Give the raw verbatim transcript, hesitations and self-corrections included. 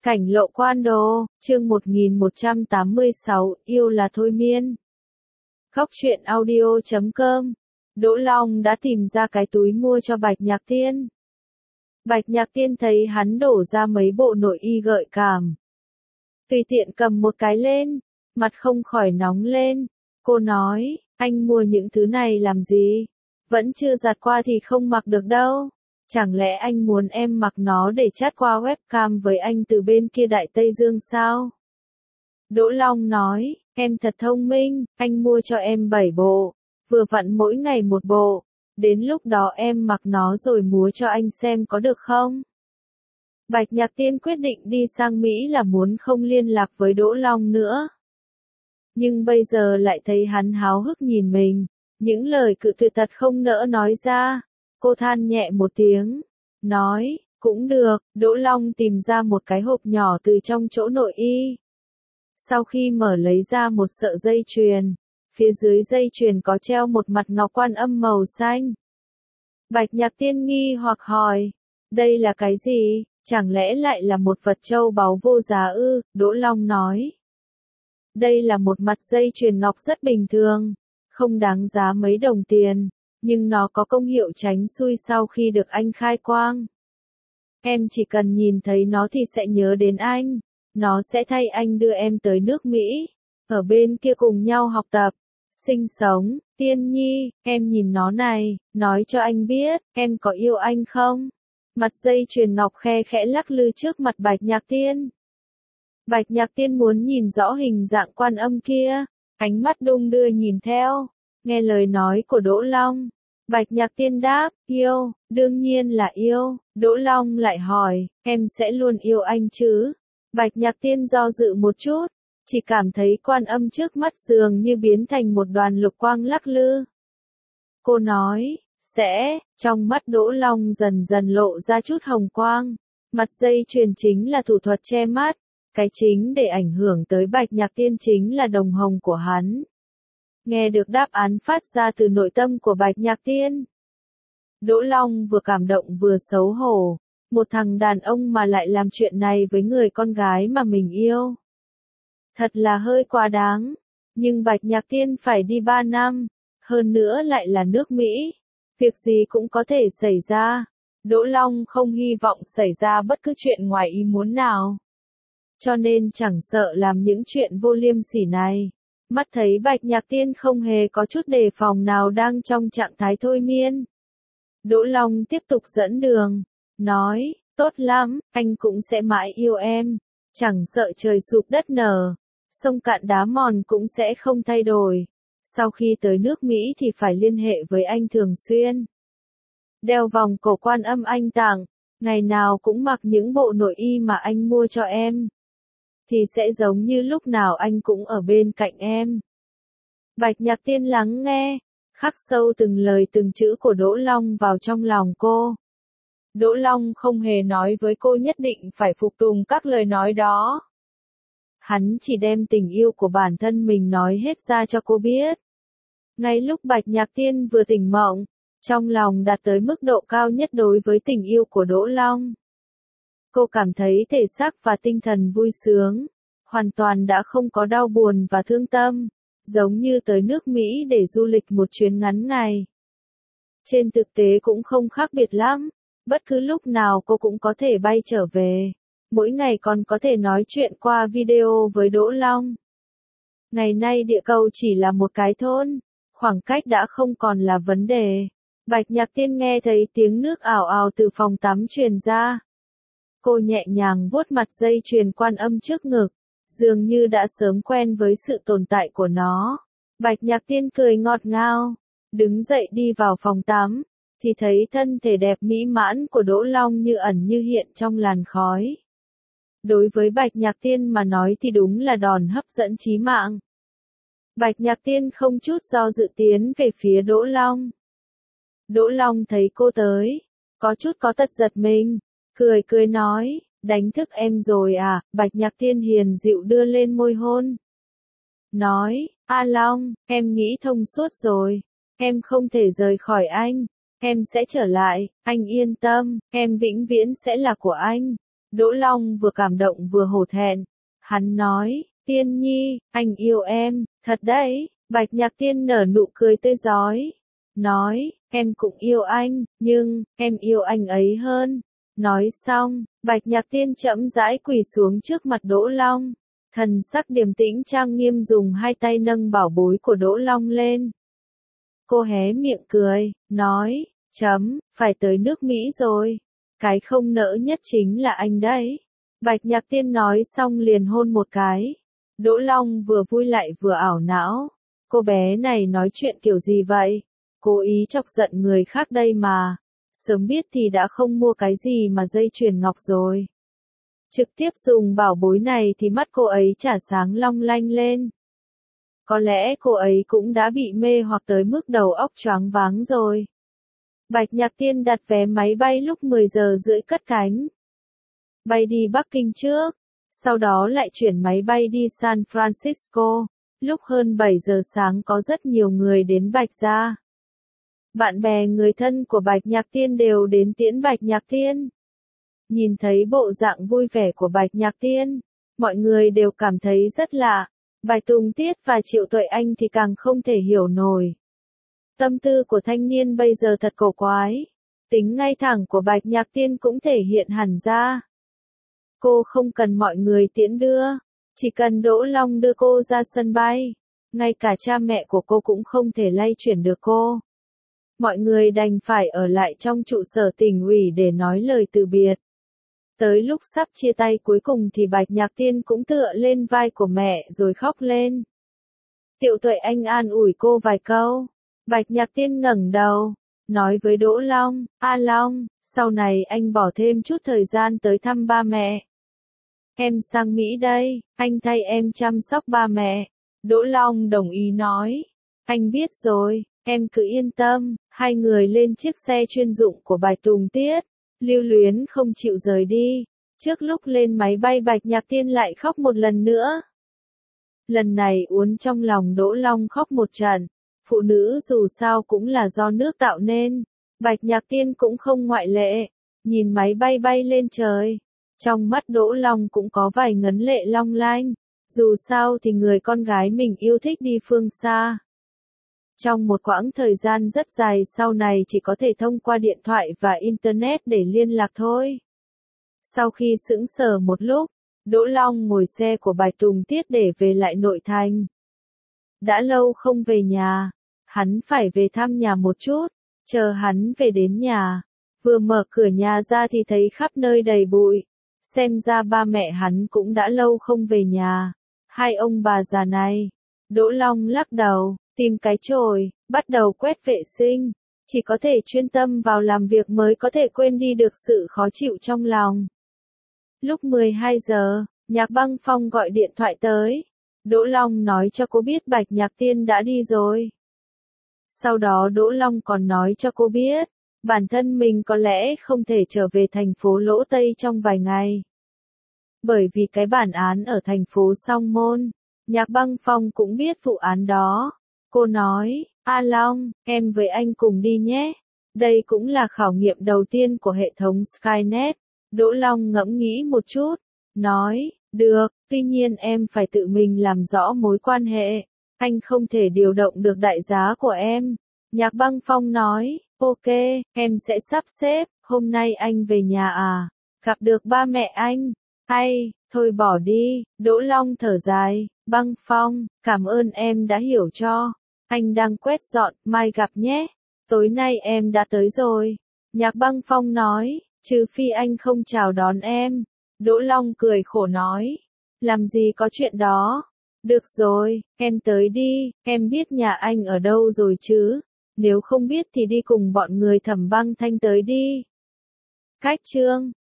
Cảnh lộ quan đồ, chương một nghìn một trăm tám mươi sáu, yêu là thôi miên. Góc truyện audio chấm com. Đỗ Long đã tìm ra cái túi mua cho Bạch Nhạc Tiên. Bạch Nhạc Tiên thấy hắn đổ ra mấy bộ nội y gợi cảm. Tùy tiện cầm một cái lên, mặt không khỏi nóng lên. Cô nói, anh mua những thứ này làm gì? Vẫn chưa giặt qua thì không mặc được đâu. Chẳng lẽ anh muốn em mặc nó để chat qua webcam với anh từ bên kia Đại Tây Dương sao? Đỗ Long nói, em thật thông minh, anh mua cho em bảy bộ, vừa vặn mỗi ngày một bộ, đến lúc đó em mặc nó rồi múa cho anh xem có được không? Bạch Nhạc Tiên quyết định đi sang Mỹ là muốn không liên lạc với Đỗ Long nữa. Nhưng bây giờ lại thấy hắn háo hức nhìn mình, những lời cự tuyệt thật không nỡ nói ra. Cô than nhẹ một tiếng, nói, cũng được. Đỗ Long tìm ra một cái hộp nhỏ từ trong chỗ nội y. Sau khi mở lấy ra một sợi dây chuyền, phía dưới dây chuyền có treo một mặt ngọc Quan Âm màu xanh. Bạch Nhạc Tiên nghi hoặc hỏi, đây là cái gì, chẳng lẽ lại là một vật châu báu vô giá ư? Đỗ Long nói, đây là một mặt dây chuyền ngọc rất bình thường, không đáng giá mấy đồng tiền. Nhưng nó có công hiệu tránh xui sau khi được anh khai quang. Em chỉ cần nhìn thấy nó thì sẽ nhớ đến anh. Nó sẽ thay anh đưa em tới nước Mỹ. Ở bên kia cùng nhau học tập, sinh sống. Tiên Nhi, em nhìn nó này, nói cho anh biết, em có yêu anh không? Mặt dây chuyền ngọc khe khẽ lắc lư trước mặt Bạch Nhạc Tiên. Bạch Nhạc Tiên muốn nhìn rõ hình dạng Quan Âm kia. Ánh mắt đung đưa nhìn theo. Nghe lời nói của Đỗ Long, Bạch Nhạc Tiên đáp, yêu, đương nhiên là yêu. Đỗ Long lại hỏi, em sẽ luôn yêu anh chứ? Bạch Nhạc Tiên do dự một chút, chỉ cảm thấy Quan Âm trước mắt dường như biến thành một đoàn lục quang lắc lư. Cô nói, sẽ, trong mắt Đỗ Long dần dần lộ ra chút hồng quang. Mặt dây chuyền chính là thủ thuật che mắt, cái chính để ảnh hưởng tới Bạch Nhạc Tiên chính là đồng hồng của hắn. Nghe được đáp án phát ra từ nội tâm của Bạch Nhạc Tiên. Đỗ Long vừa cảm động vừa xấu hổ, một thằng đàn ông mà lại làm chuyện này với người con gái mà mình yêu. Thật là hơi quá đáng, nhưng Bạch Nhạc Tiên phải đi ba năm, hơn nữa lại là nước Mỹ. Việc gì cũng có thể xảy ra, Đỗ Long không hy vọng xảy ra bất cứ chuyện ngoài ý muốn nào. Cho nên chẳng sợ làm những chuyện vô liêm sỉ này. Mắt thấy Bạch Nhạc Tiên không hề có chút đề phòng nào đang trong trạng thái thôi miên. Đỗ Long tiếp tục dẫn đường, nói, tốt lắm, anh cũng sẽ mãi yêu em, chẳng sợ trời sụp đất nở, sông cạn đá mòn cũng sẽ không thay đổi. Sau khi tới nước Mỹ thì phải liên hệ với anh thường xuyên. Đeo vòng cổ Quan Âm anh tặng, ngày nào cũng mặc những bộ nội y mà anh mua cho em. Thì sẽ giống như lúc nào anh cũng ở bên cạnh em. Bạch Nhạc Tiên lắng nghe, khắc sâu từng lời từng chữ của Đỗ Long vào trong lòng cô. Đỗ Long không hề nói với cô nhất định phải phục tùng các lời nói đó. Hắn chỉ đem tình yêu của bản thân mình nói hết ra cho cô biết. Ngay lúc Bạch Nhạc Tiên vừa tỉnh mộng, trong lòng đạt tới mức độ cao nhất đối với tình yêu của Đỗ Long. Cô cảm thấy thể xác và tinh thần vui sướng, hoàn toàn đã không có đau buồn và thương tâm, giống như tới nước Mỹ để du lịch một chuyến ngắn ngày. Trên thực tế cũng không khác biệt lắm, bất cứ lúc nào cô cũng có thể bay trở về, mỗi ngày còn có thể nói chuyện qua video với Đỗ Long. Ngày nay địa cầu chỉ là một cái thôn, khoảng cách đã không còn là vấn đề. Bạch Nhạc Tiên nghe thấy tiếng nước ào ào từ phòng tắm truyền ra. Cô nhẹ nhàng vuốt mặt dây chuyền Quan Âm trước ngực, dường như đã sớm quen với sự tồn tại của nó. Bạch Nhạc Tiên cười ngọt ngào, đứng dậy đi vào phòng tắm, thì thấy thân thể đẹp mỹ mãn của Đỗ Long như ẩn như hiện trong làn khói. Đối với Bạch Nhạc Tiên mà nói thì đúng là đòn hấp dẫn chí mạng. Bạch Nhạc Tiên không chút do dự tiến về phía Đỗ Long. Đỗ Long thấy cô tới, có chút có tật giật mình. Cười cười nói, đánh thức em rồi à? Bạch Nhạc Tiên hiền dịu đưa lên môi hôn. Nói, A Long, em nghĩ thông suốt rồi, em không thể rời khỏi anh, em sẽ trở lại, anh yên tâm, em vĩnh viễn sẽ là của anh. Đỗ Long vừa cảm động vừa hổ thẹn. Hắn nói, Tiên Nhi, anh yêu em, thật đấy. Bạch Nhạc Tiên nở nụ cười tươi rói. Nói, em cũng yêu anh, nhưng, em yêu anh ấy hơn. Nói xong, Bạch Nhạc Tiên chậm rãi quỳ xuống trước mặt Đỗ Long. Thần sắc điềm tĩnh trang nghiêm dùng hai tay nâng bảo bối của Đỗ Long lên. Cô hé miệng cười, nói, chấm, phải tới nước Mỹ rồi. Cái không nỡ nhất chính là anh đấy. Bạch Nhạc Tiên nói xong liền hôn một cái. Đỗ Long vừa vui lại vừa ảo não. Cô bé này nói chuyện kiểu gì vậy? Cố ý chọc giận người khác đây mà. Sớm biết thì đã không mua cái gì mà dây chuyền ngọc rồi. Trực tiếp dùng bảo bối này thì mắt cô ấy chả sáng long lanh lên. Có lẽ cô ấy cũng đã bị mê hoặc tới mức đầu óc choáng váng rồi. Bạch Nhạc Tiên đặt vé máy bay lúc mười giờ rưỡi cất cánh. Bay đi Bắc Kinh trước, sau đó lại chuyển máy bay đi San Francisco. Lúc hơn bảy giờ sáng có rất nhiều người đến Bạch Gia. Bạn bè người thân của Bạch Nhạc Tiên đều đến tiễn Bạch Nhạc Tiên. Nhìn thấy bộ dạng vui vẻ của Bạch Nhạc Tiên, mọi người đều cảm thấy rất lạ. Bạch Tùng Tiết và Triệu Tuệ Anh thì càng không thể hiểu nổi. Tâm tư của thanh niên bây giờ thật cổ quái. Tính ngay thẳng của Bạch Nhạc Tiên cũng thể hiện hẳn ra. Cô không cần mọi người tiễn đưa, chỉ cần Đỗ Long đưa cô ra sân bay. Ngay cả cha mẹ của cô cũng không thể lay chuyển được cô. Mọi người đành phải ở lại trong trụ sở tỉnh ủy để nói lời từ biệt. Tới lúc sắp chia tay cuối cùng thì Bạch Nhạc Tiên cũng tựa lên vai của mẹ rồi khóc lên. Triệu Tuệ Anh an ủi cô vài câu. Bạch Nhạc Tiên ngẩng đầu, nói với Đỗ Long, A Long, sau này anh bỏ thêm chút thời gian tới thăm ba mẹ. Em sang Mỹ đây, anh thay em chăm sóc ba mẹ. Đỗ Long đồng ý nói. Anh biết rồi, em cứ yên tâm. Hai người lên chiếc xe chuyên dụng của Bạch Tùng Tiết. Lưu luyến không chịu rời đi. Trước lúc lên máy bay Bạch Nhạc Tiên lại khóc một lần nữa. Lần này uốn trong lòng Đỗ Long khóc một trận. Phụ nữ dù sao cũng là do nước tạo nên. Bạch Nhạc Tiên cũng không ngoại lệ. Nhìn máy bay bay lên trời. Trong mắt Đỗ Long cũng có vài ngấn lệ long lanh. Dù sao thì người con gái mình yêu thích đi phương xa. Trong một quãng thời gian rất dài sau này chỉ có thể thông qua điện thoại và Internet để liên lạc thôi. Sau khi sững sờ một lúc, Đỗ Long ngồi xe của Bạch Tùng Tiết để về lại nội thành. Đã lâu không về nhà, hắn phải về thăm nhà một chút, chờ hắn về đến nhà. Vừa mở cửa nhà ra thì thấy khắp nơi đầy bụi. Xem ra ba mẹ hắn cũng đã lâu không về nhà. Hai ông bà già này. Đỗ Long lắc đầu, tìm cái chổi, bắt đầu quét vệ sinh. Chỉ có thể chuyên tâm vào làm việc mới có thể quên đi được sự khó chịu trong lòng. Lúc mười hai giờ, Nhạc Băng Phong gọi điện thoại tới. Đỗ Long nói cho cô biết Bạch Nhạc Tiên đã đi rồi. Sau đó Đỗ Long còn nói cho cô biết, bản thân mình có lẽ không thể trở về thành phố Lỗ Tây trong vài ngày. Bởi vì cái bản án ở thành phố Song Môn, Nhạc Băng Phong cũng biết vụ án đó. Cô nói, A Long, em với anh cùng đi nhé. Đây cũng là khảo nghiệm đầu tiên của hệ thống Skynet. Đỗ Long ngẫm nghĩ một chút, nói, được, tuy nhiên em phải tự mình làm rõ mối quan hệ. Anh không thể điều động được đại giá của em. Nhạc Băng Phong nói, ok, em sẽ sắp xếp. Hôm nay anh về nhà à? Gặp được ba mẹ anh? Hay, thôi bỏ đi. Đỗ Long thở dài, Băng Phong, cảm ơn em đã hiểu cho. Anh đang quét dọn, mai gặp nhé. Tối nay em đã tới rồi. Nhạc Băng Phong nói, trừ phi anh không chào đón em. Đỗ Long cười khổ nói, làm gì có chuyện đó. Được rồi, em tới đi, em biết nhà anh ở đâu rồi chứ. Nếu không biết thì đi cùng bọn người Thẩm Băng Thanh tới đi. Cách chương